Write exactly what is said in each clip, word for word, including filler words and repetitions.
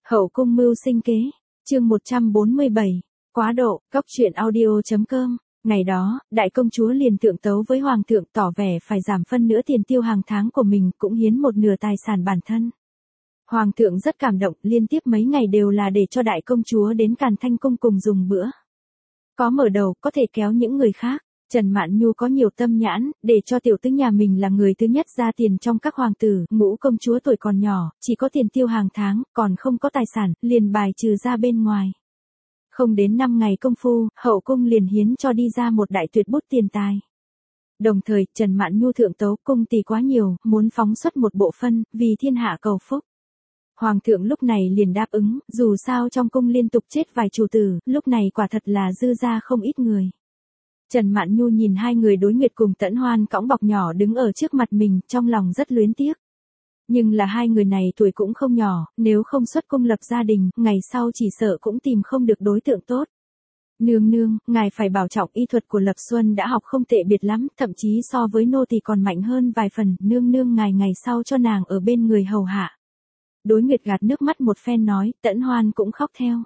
Hậu cung mưu sinh kế, chương một trăm bốn mươi bảy, quá độ, cóc truyện audio.com. Ngày đó, đại công chúa liền thượng tấu với hoàng thượng tỏ vẻ phải giảm phân nửa tiền tiêu hàng tháng của mình, cũng hiến một nửa tài sản bản thân. Hoàng thượng rất cảm động, liên tiếp mấy ngày đều là để cho đại công chúa đến Càn Thanh cung cùng dùng bữa. Có mở đầu, có thể kéo những người khác. Trần Mạn Nhu có nhiều tâm nhãn, để cho tiểu tứ nhà mình là người thứ nhất ra tiền trong các hoàng tử, ngũ công chúa tuổi còn nhỏ, chỉ có tiền tiêu hàng tháng, còn không có tài sản, liền bài trừ ra bên ngoài. Không đến năm ngày công phu, hậu cung liền hiến cho đi ra một đại tuyệt bút tiền tài. Đồng thời, Trần Mạn Nhu thượng tấu cung tỷ quá nhiều, muốn phóng xuất một bộ phân, vì thiên hạ cầu phúc. Hoàng thượng lúc này liền đáp ứng, dù sao trong cung liên tục chết vài chủ tử, lúc này quả thật là dư ra không ít người. Trần Mạn Nhu nhìn hai người đối nguyệt cùng Tẫn Hoan cõng bọc nhỏ đứng ở trước mặt mình, trong lòng rất luyến tiếc. Nhưng là hai người này tuổi cũng không nhỏ, nếu không xuất cung lập gia đình, ngày sau chỉ sợ cũng tìm không được đối tượng tốt. Nương nương, ngài phải bảo trọng, y thuật của Lập Xuân đã học không tệ biệt lắm, thậm chí so với nô tỳ còn mạnh hơn vài phần, nương nương ngài ngày sau cho nàng ở bên người hầu hạ. Đối nguyệt gạt nước mắt một phen nói, Tẫn Hoan cũng khóc theo.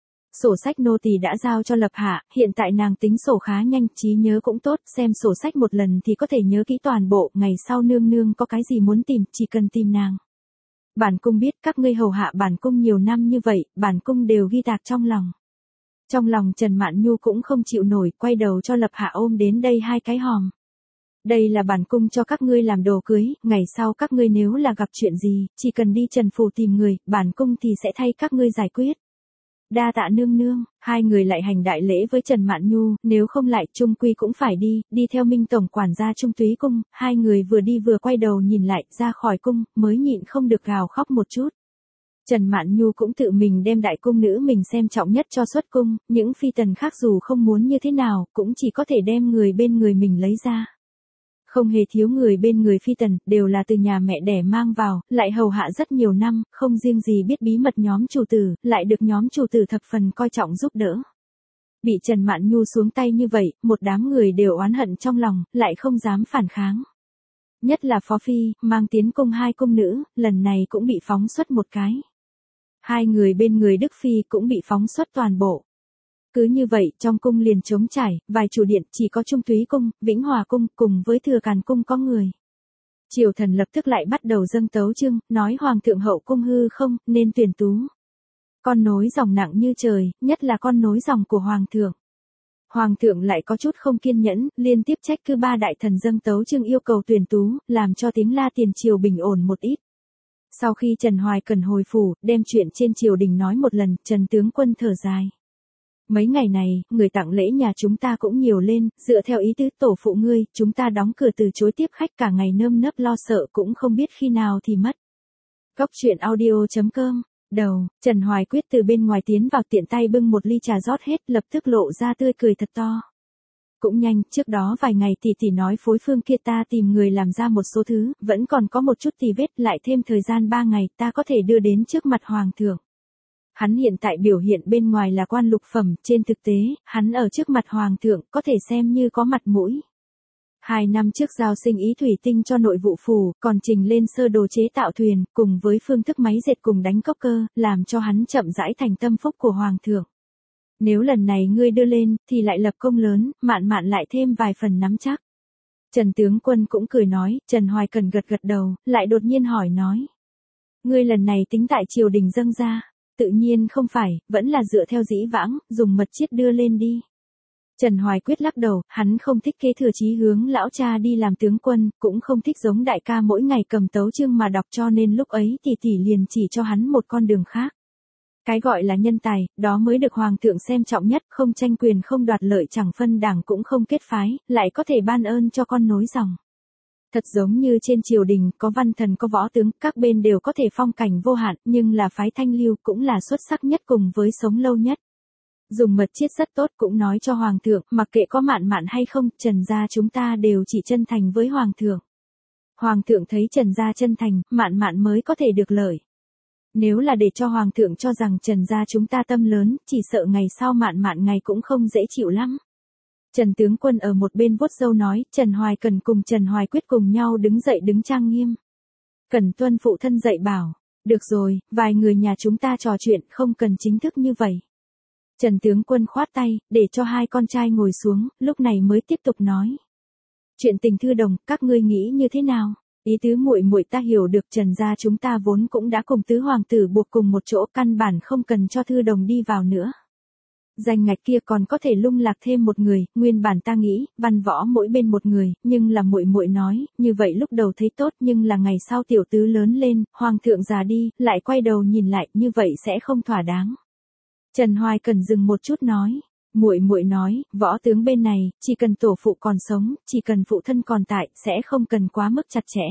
Sổ sách nô tỳ đã giao cho Lập hạ, hiện tại nàng tính sổ khá nhanh, trí nhớ cũng tốt, xem sổ sách một lần thì có thể nhớ kỹ toàn bộ, ngày sau nương nương có cái gì muốn tìm, chỉ cần tìm nàng. Bản cung biết các ngươi hầu hạ bản cung nhiều năm như vậy, bản cung đều ghi tạc trong lòng. Trong lòng Trần Mạn Nhu cũng không chịu nổi, quay đầu cho Lập hạ ôm đến đây hai cái hòm. Đây là bản cung cho các ngươi làm đồ cưới, ngày sau các ngươi nếu là gặp chuyện gì, chỉ cần đi Trần phủ tìm người, bản cung thì sẽ thay các ngươi giải quyết. Đa tạ nương nương, hai người lại hành đại lễ với Trần Mạn Nhu, nếu không lại trung quy cũng phải đi, đi theo Minh tổng quản gia Trung Túy cung, hai người vừa đi vừa quay đầu nhìn lại, ra khỏi cung, mới nhịn không được gào khóc một chút. Trần Mạn Nhu cũng tự mình đem đại cung nữ mình xem trọng nhất cho xuất cung, những phi tần khác dù không muốn như thế nào, cũng chỉ có thể đem người bên người mình lấy ra. Không hề thiếu người bên người phi tần, đều là từ nhà mẹ đẻ mang vào, lại hầu hạ rất nhiều năm, không riêng gì biết bí mật nhóm chủ tử, lại được nhóm chủ tử thập phần coi trọng giúp đỡ. Bị Trần Mạn Nhu xuống tay như vậy, một đám người đều oán hận trong lòng, lại không dám phản kháng. Nhất là Phó Phi, mang tiến cung hai cung nữ, lần này cũng bị phóng xuất một cái. Hai người bên người Đức Phi cũng bị phóng xuất toàn bộ. Cứ như vậy, trong cung liền trống trải, vài chủ điện chỉ có Trung Túy cung, Vĩnh Hòa cung, cùng với Thừa Càn cung có người. Triều thần lập tức lại bắt đầu dâng tấu chương, nói hoàng thượng hậu cung hư không, nên tuyển tú. Con nối dòng nặng như trời, nhất là con nối dòng của hoàng thượng. Hoàng thượng lại có chút không kiên nhẫn, liên tiếp trách cứ ba đại thần dâng tấu chương yêu cầu tuyển tú, làm cho tiếng la tiền triều bình ổn một ít. Sau khi Trần Hoài Cần hồi phủ, đem chuyện trên triều đình nói một lần, Trần tướng quân thở dài. Mấy ngày này, người tặng lễ nhà chúng ta cũng nhiều lên, dựa theo ý tứ tổ phụ ngươi, chúng ta đóng cửa từ chối tiếp khách cả ngày nơm nớp lo sợ cũng không biết khi nào thì mất. Cóc truyện audio.com. Đầu, Trần Hoài Quyết từ bên ngoài tiến vào tiện tay bưng một ly trà rót hết, lập tức lộ ra tươi cười thật to. Cũng nhanh, trước đó vài ngày tỷ tỷ nói phối phương kia ta tìm người làm ra một số thứ, vẫn còn có một chút tì vết, lại thêm thời gian ba ngày ta có thể đưa đến trước mặt hoàng thượng. Hắn hiện tại biểu hiện bên ngoài là quan lục phẩm, trên thực tế, hắn ở trước mặt hoàng thượng có thể xem như có mặt mũi. Hai năm trước giao sinh ý thủy tinh cho nội vụ phủ, còn trình lên sơ đồ chế tạo thuyền, cùng với phương thức máy dệt cùng đánh cốc cơ, làm cho hắn chậm rãi thành tâm phúc của hoàng thượng. Nếu lần này ngươi đưa lên, thì lại lập công lớn, Mạn Mạn lại thêm vài phần nắm chắc. Trần tướng quân cũng cười nói, Trần Hoài Cần gật gật đầu, lại đột nhiên hỏi nói. Ngươi lần này tính tại triều đình dâng ra. Tự nhiên không phải, vẫn là dựa theo dĩ vãng, dùng mật chiết đưa lên đi. Trần Hoài Quyết lắc đầu, hắn không thích kế thừa chí hướng lão cha đi làm tướng quân, cũng không thích giống đại ca mỗi ngày cầm tấu chương mà đọc, cho nên lúc ấy tỷ tỷ liền chỉ cho hắn một con đường khác. Cái gọi là nhân tài, đó mới được hoàng thượng xem trọng nhất, không tranh quyền không đoạt lợi, chẳng phân đảng cũng không kết phái, lại có thể ban ơn cho con nối dòng. Thật giống như trên triều đình, có văn thần có võ tướng, các bên đều có thể phong cảnh vô hạn, nhưng là phái Thanh Lưu cũng là xuất sắc nhất cùng với sống lâu nhất. Dùng mật chiết rất tốt, cũng nói cho hoàng thượng, mặc kệ có Mạn Mạn hay không, Trần gia chúng ta đều chỉ chân thành với hoàng thượng. Hoàng thượng thấy Trần gia chân thành, Mạn Mạn mới có thể được lợi. Nếu là để cho hoàng thượng cho rằng Trần gia chúng ta tâm lớn, chỉ sợ ngày sau Mạn Mạn ngày cũng không dễ chịu lắm. Trần tướng quân ở một bên vuốt râu nói, Trần Hoài Cần cùng Trần Hoài Quyết cùng nhau đứng dậy đứng trang nghiêm. Cần tuân phụ thân dạy bảo, Được rồi, vài người nhà chúng ta trò chuyện không cần chính thức như vậy. Trần tướng quân khoát tay, để cho hai con trai ngồi xuống, lúc này mới tiếp tục nói. Chuyện tình Thư Đồng, các ngươi nghĩ như thế nào? Ý tứ muội muội ta hiểu được, Trần gia chúng ta vốn cũng đã cùng tứ hoàng tử buộc cùng một chỗ, căn bản không cần cho Thư Đồng đi vào nữa. Danh ngạch kia còn có thể lung lạc thêm một người, nguyên bản ta nghĩ, văn võ mỗi bên một người, nhưng là muội muội nói, như vậy lúc đầu thấy tốt, nhưng là ngày sau tiểu tứ lớn lên, hoàng thượng già đi, lại quay đầu nhìn lại, như vậy sẽ không thỏa đáng. Trần Hoài Cần dừng một chút nói, muội muội nói, võ tướng bên này, chỉ cần tổ phụ còn sống, chỉ cần phụ thân còn tại, sẽ không cần quá mức chặt chẽ.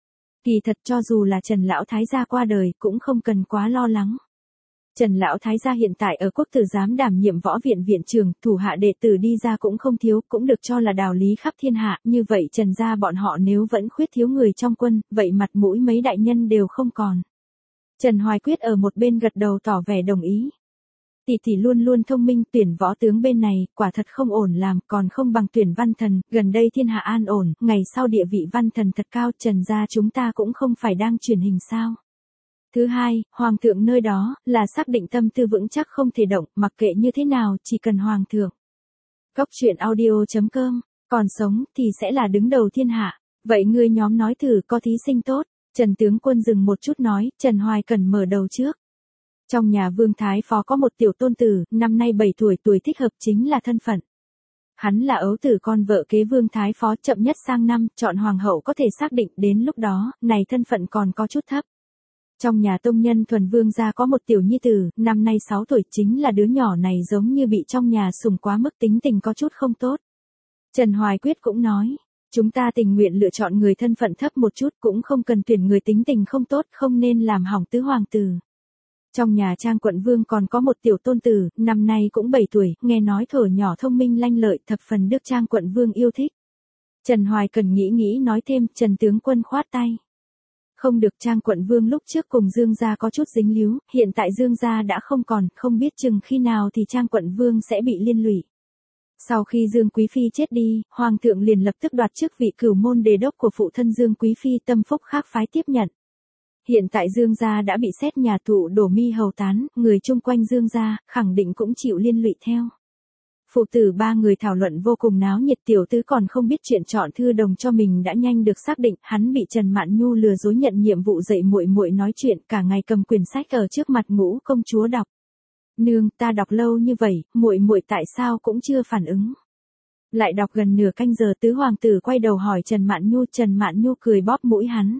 Kỳ thật cho dù là Trần lão thái gia qua đời, cũng không cần quá lo lắng. Trần lão thái gia hiện tại ở quốc tử giám đảm nhiệm võ viện viện trưởng, thủ hạ đệ tử đi ra cũng không thiếu, cũng được cho là đạo lý khắp thiên hạ, như vậy Trần gia bọn họ nếu vẫn khuyết thiếu người trong quân, vậy mặt mũi mấy đại nhân đều không còn. Trần Hoài Quyết ở một bên gật đầu tỏ vẻ đồng ý. Tỷ tỷ luôn luôn thông minh, tuyển võ tướng bên này, quả thật không ổn làm, còn không bằng tuyển văn thần, gần đây thiên hạ an ổn, ngày sau địa vị văn thần thật cao, Trần gia chúng ta cũng không phải đang truyền hình sao. Thứ hai, hoàng thượng nơi đó, là xác định tâm tư vững chắc không thể động, mặc kệ như thế nào, chỉ cần hoàng thượng. Góc truyện audio chấm com, còn sống, thì sẽ là đứng đầu thiên hạ. Vậy ngươi nhóm nói thử có thí sinh tốt. Trần tướng quân dừng một chút nói, Trần Hoài Cần mở đầu trước. Trong nhà Vương Thái Phó có một tiểu tôn tử, năm nay bảy tuổi, tuổi thích hợp chính là thân phận. Hắn là ấu tử con vợ kế Vương Thái Phó, chậm nhất sang năm, chọn hoàng hậu có thể xác định, đến lúc đó, này thân phận còn có chút thấp. Trong nhà tông nhân Thuần Vương gia có một tiểu nhi tử, năm nay sáu tuổi, chính là đứa nhỏ này giống như bị trong nhà sủng quá mức, tính tình có chút không tốt. Trần Hoài Quyết cũng nói, chúng ta tình nguyện lựa chọn người thân phận thấp một chút, cũng không cần tuyển người tính tình không tốt, không nên làm hỏng tứ hoàng tử. Trong nhà Trang quận vương còn có một tiểu tôn tử, năm nay cũng bảy tuổi, nghe nói thuở nhỏ thông minh lanh lợi, thập phần được Trang quận vương yêu thích. Trần Hoài Cần nghĩ nghĩ nói thêm, Trần tướng quân khoát tay. Không được, Trang quận vương lúc trước cùng Dương gia có chút dính líu, hiện tại Dương gia đã không còn, không biết chừng khi nào thì Trang quận vương sẽ bị liên lụy. Sau khi Dương Quý Phi chết đi, Hoàng thượng liền lập tức đoạt chức vị cửu môn đề đốc của phụ thân Dương Quý Phi, Tâm Phúc khác phái tiếp nhận. Hiện tại Dương gia đã bị xét nhà tụ đổ mi hầu tán, người chung quanh Dương gia, khẳng định cũng chịu liên lụy theo. Phụ tử ba người thảo luận vô cùng náo nhiệt, tiểu tứ còn không biết chuyện chọn Thư Đồng cho mình đã nhanh được xác định, hắn bị Trần Mạn Nhu lừa dối nhận nhiệm vụ dạy muội muội nói chuyện, cả ngày cầm quyển sách ở trước mặt Ngũ công chúa đọc. Nương, ta đọc lâu như vậy, muội muội tại sao cũng chưa phản ứng. Lại đọc gần nửa canh giờ, tứ hoàng tử quay đầu hỏi Trần Mạn Nhu, Trần Mạn Nhu cười bóp mũi hắn.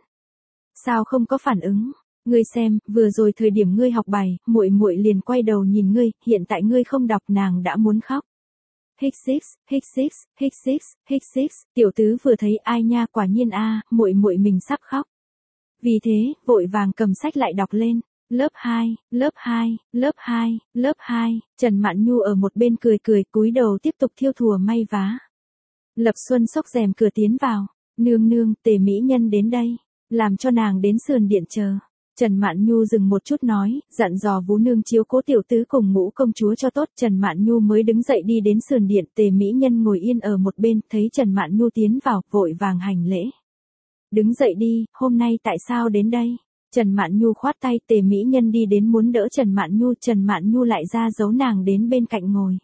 Sao không có phản ứng? Ngươi xem, vừa rồi thời điểm ngươi học bài, muội muội liền quay đầu nhìn ngươi, hiện tại ngươi không đọc, nàng đã muốn khóc. Hích six, hích six, hích six, hích six, tiểu tứ vừa thấy ai nha, quả nhiên a, muội muội mình sắp khóc. Vì thế, vội vàng cầm sách lại đọc lên. Lớp hai, lớp hai, lớp hai, lớp hai, Trần Mạn Nhu ở một bên cười cười, cúi đầu tiếp tục thiêu thùa may vá. Lập Xuân xốc rèm cửa tiến vào. Nương nương, Tề mỹ nhân đến đây. Làm cho nàng đến sườn điện chờ. Trần Mạn Nhu dừng một chút nói, dặn dò Vú nương chiếu cố tiểu tứ cùng Ngũ công chúa cho tốt. Trần Mạn Nhu mới đứng dậy đi đến sườn điện, Tề mỹ nhân ngồi yên ở một bên, thấy Trần Mạn Nhu tiến vào, vội vàng hành lễ. Đứng dậy đi, hôm nay tại sao đến đây? Trần Mạn Nhu khoát tay, Tề mỹ nhân đi đến muốn đỡ Trần Mạn Nhu, Trần Mạn Nhu lại ra giấu nàng đến bên cạnh ngồi.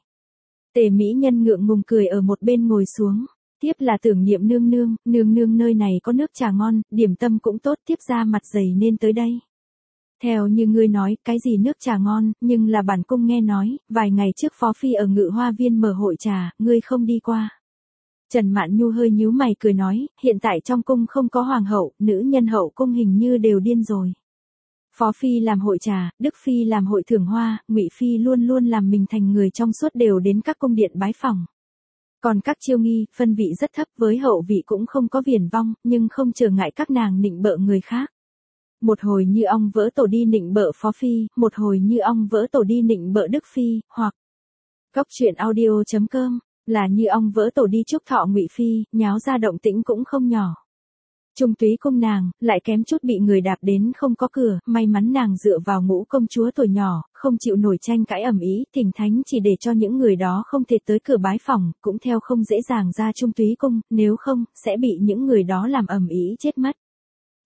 Tề mỹ nhân ngượng ngùng cười ở một bên ngồi xuống. Tiếp là tưởng niệm nương nương, nương nương nơi này có nước trà ngon, điểm tâm cũng tốt, tiếp ra mặt dày nên tới đây. Theo như ngươi nói, cái gì nước trà ngon, nhưng là bản cung nghe nói, vài ngày trước Phó Phi ở Ngự Hoa Viên mở hội trà, ngươi không đi qua. Trần Mạn Nhu hơi nhíu mày cười nói, hiện tại trong cung không có hoàng hậu, nữ nhân hậu cung hình như đều điên rồi. Phó Phi làm hội trà, Đức Phi làm hội thưởng hoa, Ngụy Phi luôn luôn làm mình thành người trong suốt đều đến các cung điện bái phỏng. Còn các chiêu nghi, phân vị rất thấp, với hậu vị cũng không có viển vong, nhưng không trở ngại các nàng nịnh bợ người khác. Một hồi như ong vỡ tổ đi nịnh bợ Phó Phi, một hồi như ong vỡ tổ đi nịnh bợ Đức Phi, hoặc góc truyện audio chấm com, là như ong vỡ tổ đi chúc thọ Ngụy Phi, nháo ra động tĩnh cũng không nhỏ. Trung túy cung nàng, lại kém chút bị người đạp đến không có cửa, may mắn nàng dựa vào Ngũ công chúa tuổi nhỏ, không chịu nổi tranh cãi ầm ĩ, thỉnh thánh chỉ để cho những người đó không thể tới cửa bái phỏng, cũng theo không dễ dàng ra Trung túy cung, nếu không, sẽ bị những người đó làm ầm ĩ chết mất.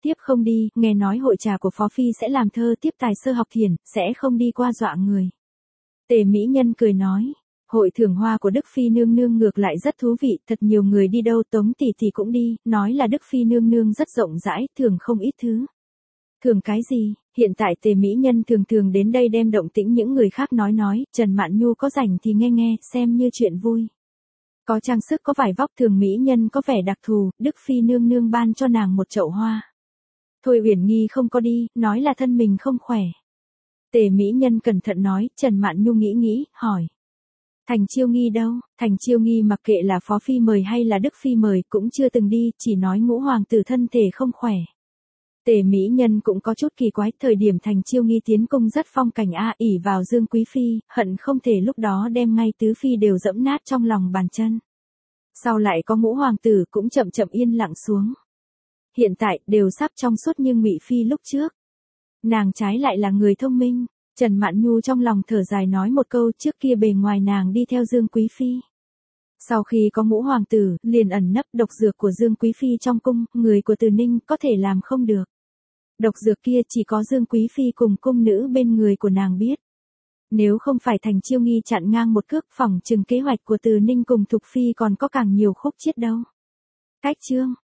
Tiếp không đi, nghe nói hội trà của Phó Phi sẽ làm thơ tiếp tài sơ học thiền, sẽ không đi qua dọa người. Tề Mỹ Nhân cười nói, hội thưởng hoa của Đức Phi nương nương ngược lại rất thú vị, thật nhiều người đi đâu, Tống tỷ tỷ cũng đi, nói là Đức Phi nương nương rất rộng rãi, thường không ít thứ. Thường cái gì? Hiện tại Tề Mỹ Nhân thường thường đến đây đem động tĩnh những người khác nói nói, Trần Mạn Nhu có rảnh thì nghe nghe, xem như chuyện vui. Có trang sức có vải vóc thường Mỹ Nhân có vẻ đặc thù, Đức Phi nương nương ban cho nàng một chậu hoa. Thôi Uyển Nghi không có đi, nói là thân mình không khỏe. Tề Mỹ Nhân cẩn thận nói, Trần Mạn Nhu nghĩ nghĩ, hỏi. Thành Chiêu Nghi đâu? Thành Chiêu Nghi mặc kệ là Phó Phi mời hay là Đức Phi mời cũng chưa từng đi, chỉ nói ngũ hoàng tử thân thể không khỏe. Tề Mỹ Nhân cũng có chút kỳ quái, thời điểm Thành Chiêu Nghi tiến cung rất phong cảnh a, ỷ vào Dương Quý Phi, hận không thể lúc đó đem ngay tứ phi đều dẫm nát trong lòng bàn chân. Sau lại có ngũ hoàng tử cũng chậm chậm yên lặng xuống. Hiện tại đều sắp trong suốt như Ngụy Phi lúc trước. Nàng trái lại là người thông minh. Trần Mạn Nhu trong lòng thở dài nói một câu, trước kia bề ngoài nàng đi theo Dương Quý Phi. Sau khi có ngũ hoàng tử, liền ẩn nấp độc dược của Dương Quý Phi trong cung, người của Từ Ninh có thể làm không được. Độc dược kia chỉ có Dương Quý Phi cùng cung nữ bên người của nàng biết. Nếu không phải Thành Chiêu Nghi chặn ngang một cước, phỏng chừng kế hoạch của Từ Ninh cùng Thục Phi còn có càng nhiều khúc chiết đâu. Cách chương